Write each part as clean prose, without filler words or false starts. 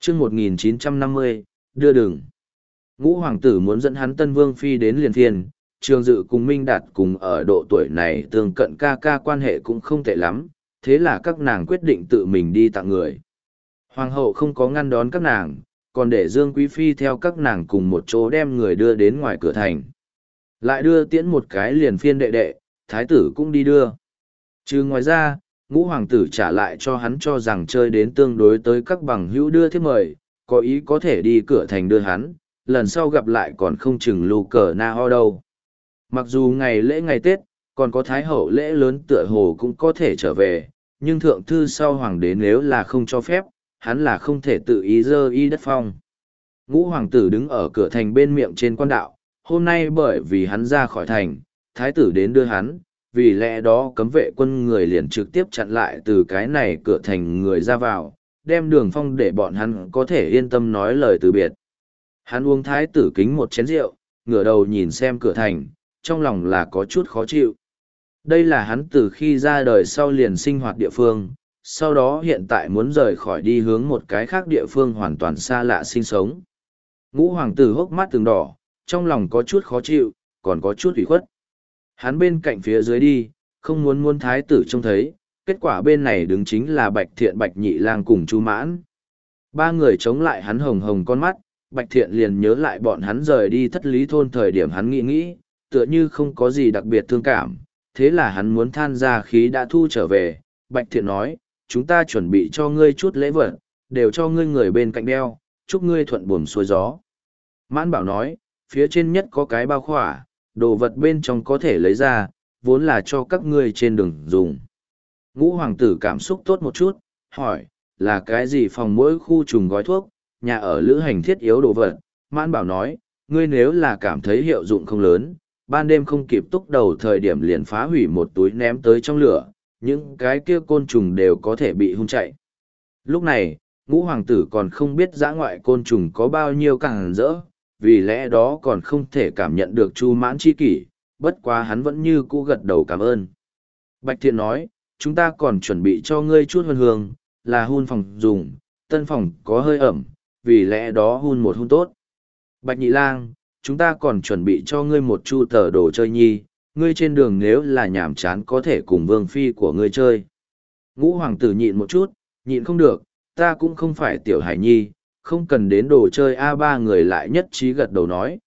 chương 1950, đưa đường. Ngũ hoàng tử muốn dẫn hắn Tân Vương Phi đến liền phiên, Trường Dự cùng Minh Đạt cùng ở độ tuổi này tương cận ca ca quan hệ cũng không tệ lắm, thế là các nàng quyết định tự mình đi tặng người. Hoàng hậu không có ngăn đón các nàng, còn để Dương Quý Phi theo các nàng cùng một chỗ đem người đưa đến ngoài cửa thành. Lại đưa tiễn một cái liền phiên đệ đệ, thái tử cũng đi đưa. Chứ ngoài ra, ngũ hoàng tử trả lại cho hắn cho rằng chơi đến tương đối tới các bằng hữu đưa thiếp mời, có ý có thể đi cửa thành đưa hắn, lần sau gặp lại còn không chừng lù cờ na ho đâu. Mặc dù ngày lễ ngày Tết, còn có thái hậu lễ lớn tựa hồ cũng có thể trở về, nhưng thượng thư sau hoàng đế nếu là không cho phép, hắn là không thể tự ý dơ y đất phong. Ngũ hoàng tử đứng ở cửa thành bên miệng trên quan đạo, hôm nay bởi vì hắn ra khỏi thành, thái tử đến đưa hắn, vì lẽ đó cấm vệ quân người liền trực tiếp chặn lại từ cái này cửa thành người ra vào, đem đường phong để bọn hắn có thể yên tâm nói lời từ biệt. Hắn uống thái tử kính một chén rượu, ngửa đầu nhìn xem cửa thành, trong lòng là có chút khó chịu. Đây là hắn từ khi ra đời sau liền sinh hoạt địa phương, sau đó hiện tại muốn rời khỏi đi hướng một cái khác địa phương hoàn toàn xa lạ sinh sống. Ngũ hoàng tử hốc mắt từng đỏ, trong lòng có chút khó chịu, còn có chút ủy khuất. Hắn bên cạnh phía dưới đi, không muốn thái tử trông thấy, kết quả bên này đứng chính là Bạch Thiện Bạch Nhị Lang cùng Chu Mãn. Ba người chống lại hắn hồng hồng con mắt, Bạch Thiện liền nhớ lại bọn hắn rời đi Thất Lý Thôn thời điểm hắn nghĩ, tựa như không có gì đặc biệt thương cảm, thế là hắn muốn than ra khí đã thu trở về. Bạch Thiện nói, chúng ta chuẩn bị cho ngươi chút lễ vật, đều cho ngươi người bên cạnh đeo, chúc ngươi thuận buồm xuôi gió. Mãn Bảo nói, phía trên nhất có cái bao khỏa, đồ vật bên trong có thể lấy ra, vốn là cho các ngươi trên đường dùng. Ngũ hoàng tử cảm xúc tốt một chút, hỏi, là cái gì phòng mỗi khu trùng gói thuốc, nhà ở lữ hành thiết yếu đồ vật. Mãn Bảo nói, ngươi nếu là cảm thấy hiệu dụng không lớn, ban đêm không kịp túc đầu thời điểm liền phá hủy một túi ném tới trong lửa, những cái kia côn trùng đều có thể bị hun chạy. Lúc này, ngũ hoàng tử còn không biết dã ngoại côn trùng có bao nhiêu càng rỡ, vì lẽ đó còn không thể cảm nhận được Chu Mãn chi kỷ, bất quá hắn vẫn như cũ gật đầu cảm ơn. Bạch Thiện nói, chúng ta còn chuẩn bị cho ngươi chút hương hương, là hun phòng dùng, tân phòng có hơi ẩm, vì lẽ đó hun một hun tốt. Bạch Nhị Lang, chúng ta còn chuẩn bị cho ngươi một chu tờ đồ chơi nhi, ngươi trên đường nếu là nhàm chán có thể cùng vương phi của ngươi chơi. Ngũ hoàng tử nhịn một chút, nhịn không được, ta cũng không phải tiểu hải nhi, không cần đến đồ chơi A3 người lại nhất trí gật đầu nói,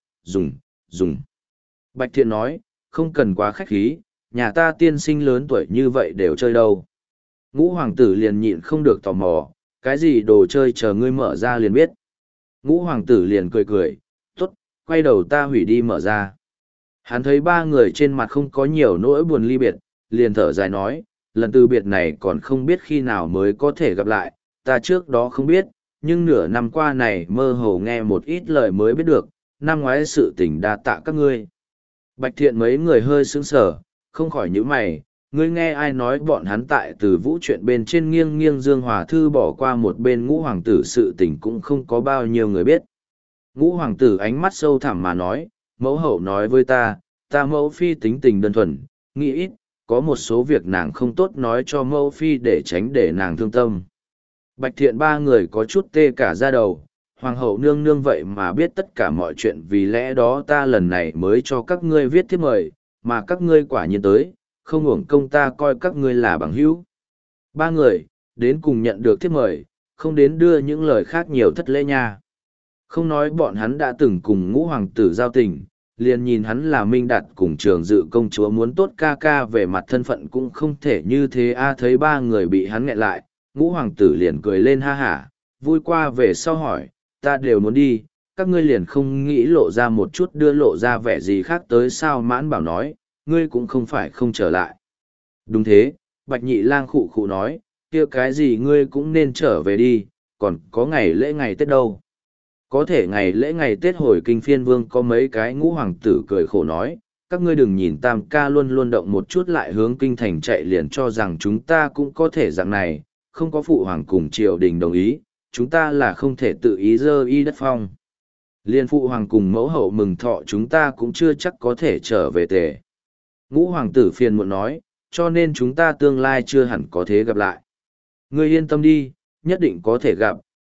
dùng. Bạch Thiện nói, không cần quá khách khí, nhà ta tiên sinh lớn tuổi như vậy đều chơi đâu. Ngũ hoàng tử liền nhịn không được tò mò, cái gì đồ chơi chờ ngươi mở ra liền biết. Ngũ hoàng tử liền cười, tốt, quay đầu ta hủy đi mở ra. Hắn thấy ba người trên mặt không có nhiều nỗi buồn ly biệt, liền thở dài nói, lần từ biệt này còn không biết khi nào mới có thể gặp lại, ta trước đó không biết, nhưng nửa năm qua này mơ hồ nghe một ít lời mới biết được, năm ngoái sự tình đa tạ các ngươi. Bạch Thiện mấy người hơi sững sờ, không khỏi nhíu mày, ngươi nghe ai nói bọn hắn tại từ vũ chuyện bên trên nghiêng Dương Hòa Thư bỏ qua một bên ngũ hoàng tử sự tình cũng không có bao nhiêu người biết. Ngũ hoàng tử ánh mắt sâu thẳm mà nói, mẫu hậu nói với ta mẫu phi tính tình đơn thuần, nghĩ ít, có một số việc nàng không tốt nói cho mẫu phi để tránh để nàng thương tâm. Bạch Thiện ba người có chút tê cả da đầu, hoàng hậu nương nương vậy mà biết tất cả mọi chuyện, vì lẽ đó ta lần này mới cho các ngươi viết thiếp mời, mà các ngươi quả nhiên tới, không uổng công ta coi các ngươi là bằng hữu. Ba người, đến cùng nhận được thiếp mời, không đến đưa những lời khác nhiều thất lễ nha. Không nói bọn hắn đã từng cùng ngũ hoàng tử giao tình, liền nhìn hắn là Minh Đạt cùng Trường Dự công chúa muốn tốt ca ca về mặt thân phận cũng không thể như thế a. Thấy ba người bị hắn nghẹn lại, ngũ hoàng tử liền cười lên ha hả, vui qua về sau hỏi, ta đều muốn đi, các ngươi liền không nghĩ lộ ra một chút đưa lộ ra vẻ gì khác tới sao. Mãn Bảo nói, ngươi cũng không phải không trở lại. Đúng thế, Bạch Nhị Lang khụ khụ nói, kia cái gì ngươi cũng nên trở về đi, còn có ngày lễ ngày Tết đâu. Có thể ngày lễ ngày Tết hồi kinh phiên vương có mấy cái. Ngũ hoàng tử cười khổ nói, các ngươi đừng nhìn Tam ca luôn luôn động một chút lại hướng kinh thành chạy liền cho rằng chúng ta cũng có thể dạng này, không có phụ hoàng cùng triều đình đồng ý, chúng ta là không thể tự ý dơ y đất phong. Liên phụ hoàng cùng mẫu hậu mừng thọ chúng ta cũng chưa chắc có thể trở về tề. Ngũ hoàng tử phiền muộn nói, cho nên chúng ta tương lai chưa hẳn có thể gặp lại. Ngươi yên tâm đi, nhất định có thể gặp,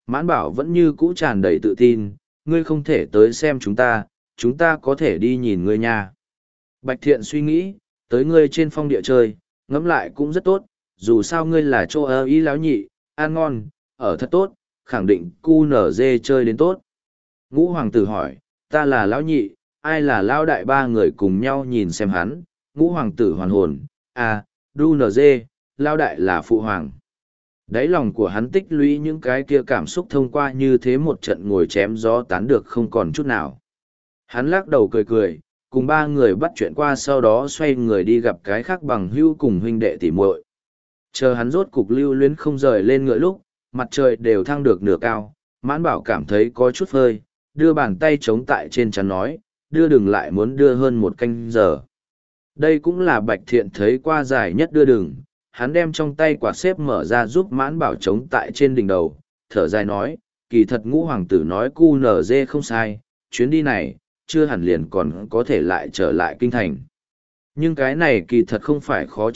Mãn Bảo vẫn như cũ tràn đầy tự tin, ngươi không thể tới xem chúng ta có thể đi nhìn ngươi nha. Bạch Thiện suy nghĩ, tới ngươi trên phong địa chơi, ngẫm lại cũng rất tốt, dù sao ngươi là chỗ ơ ý láo nhị, ăn ngon, ở thật tốt, khẳng định cu nở dê chơi đến tốt. Ngũ hoàng tử hỏi, ta là lão nhị, ai là lão đại, ba người cùng nhau nhìn xem hắn. Ngũ hoàng tử hoàn hồn, à, đu nở dê, lão đại là phụ hoàng. Đáy lòng của hắn tích lũy những cái kia cảm xúc thông qua như thế một trận ngồi chém gió tán được không còn chút nào. Hắn lắc đầu cười cười, cùng ba người bắt chuyện qua, sau đó xoay người đi gặp cái khác bằng hữu cùng huynh đệ tỉ muội. Chờ hắn rốt cục lưu luyến không rời lên ngựa lúc, mặt trời đều thăng được nửa cao, Mãn Bảo cảm thấy có chút phơi, đưa bàn tay chống tại trên chắn nói, đưa đừng lại muốn đưa hơn một canh giờ. Đây cũng là Bạch Thiện thấy qua dài nhất đưa đừng, hắn đem trong tay quạt xếp mở ra giúp Mãn Bảo chống tại trên đỉnh đầu, thở dài nói, kỳ thật Ngũ hoàng tử nói cu nở dê không sai, chuyến đi này, chưa hẳn liền còn có thể lại trở lại kinh thành. Nhưng cái này kỳ thật không phải khó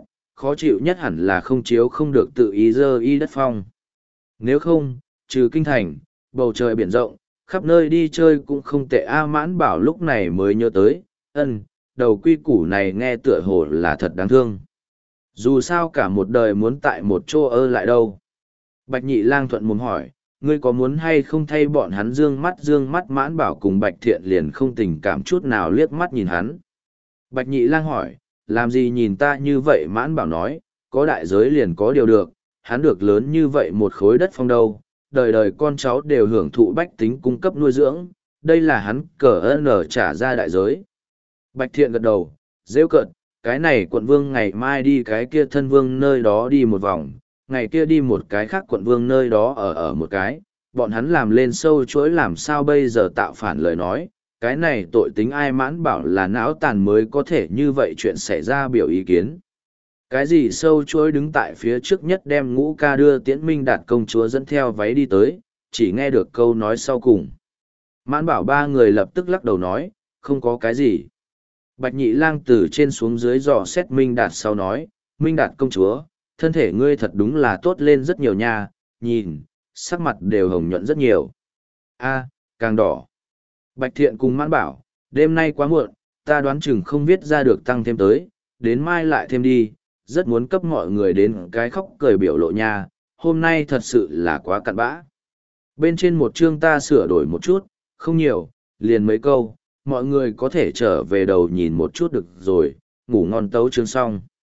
chịu nhất hẳn là không chiếu không được tự ý dơ y đất phong. Nếu không, trừ kinh thành, bầu trời biển rộng, khắp nơi đi chơi cũng không tệ. Mãn Bảo lúc này mới nhớ tới, đầu quy củ này nghe tựa hồ là thật đáng thương. Dù sao cả một đời muốn tại một chỗ ơ lại đâu. Bạch Nhị Lang thuận mồm hỏi, ngươi có muốn hay không thay bọn hắn dương mắt. Mãn Bảo cùng Bạch Thiện liền không tình cảm chút nào liếc mắt nhìn hắn. Bạch Nhị Lang hỏi, làm gì nhìn ta như vậy? Mãn Bảo nói, có đại giới liền có điều được, hắn được lớn như vậy một khối đất phong đâu, đời đời con cháu đều hưởng thụ bách tính cung cấp nuôi dưỡng, đây là hắn cờ nở trả ra đại giới. Bạch Thiện gật đầu, rêu cợt, cái này quận vương ngày mai đi cái kia thân vương nơi đó đi một vòng, ngày kia đi một cái khác quận vương nơi đó ở một cái, bọn hắn làm lên sâu chuỗi làm sao bây giờ tạo phản lời nói, cái này tội tính ai? Mãn Bảo là não tàn mới có thể như vậy chuyện xảy ra biểu ý kiến. Cái gì sâu chuỗi đứng tại phía trước nhất đem Ngũ ca đưa Tiễn Minh Đạt công chúa dẫn theo váy đi tới, chỉ nghe được câu nói sau cùng. Mãn Bảo ba người lập tức lắc đầu nói, không có cái gì. Bạch Nhị Lang từ trên xuống dưới dò xét Minh Đạt sau nói, Minh Đạt công chúa, thân thể ngươi thật đúng là tốt lên rất nhiều nha, nhìn, sắc mặt đều hồng nhuận rất nhiều. A, càng đỏ. Bạch Thiện cùng Mãn Bảo, đêm nay quá muộn, ta đoán chừng không viết ra được tăng thêm tới, đến mai lại thêm đi, rất muốn cấp mọi người đến cái khóc cười biểu lộ nha, hôm nay thật sự là quá cặn bã. Bên trên một chương ta sửa đổi một chút, không nhiều, liền mấy câu, mọi người có thể trở về đầu nhìn một chút được rồi, ngủ ngon tấu chương xong.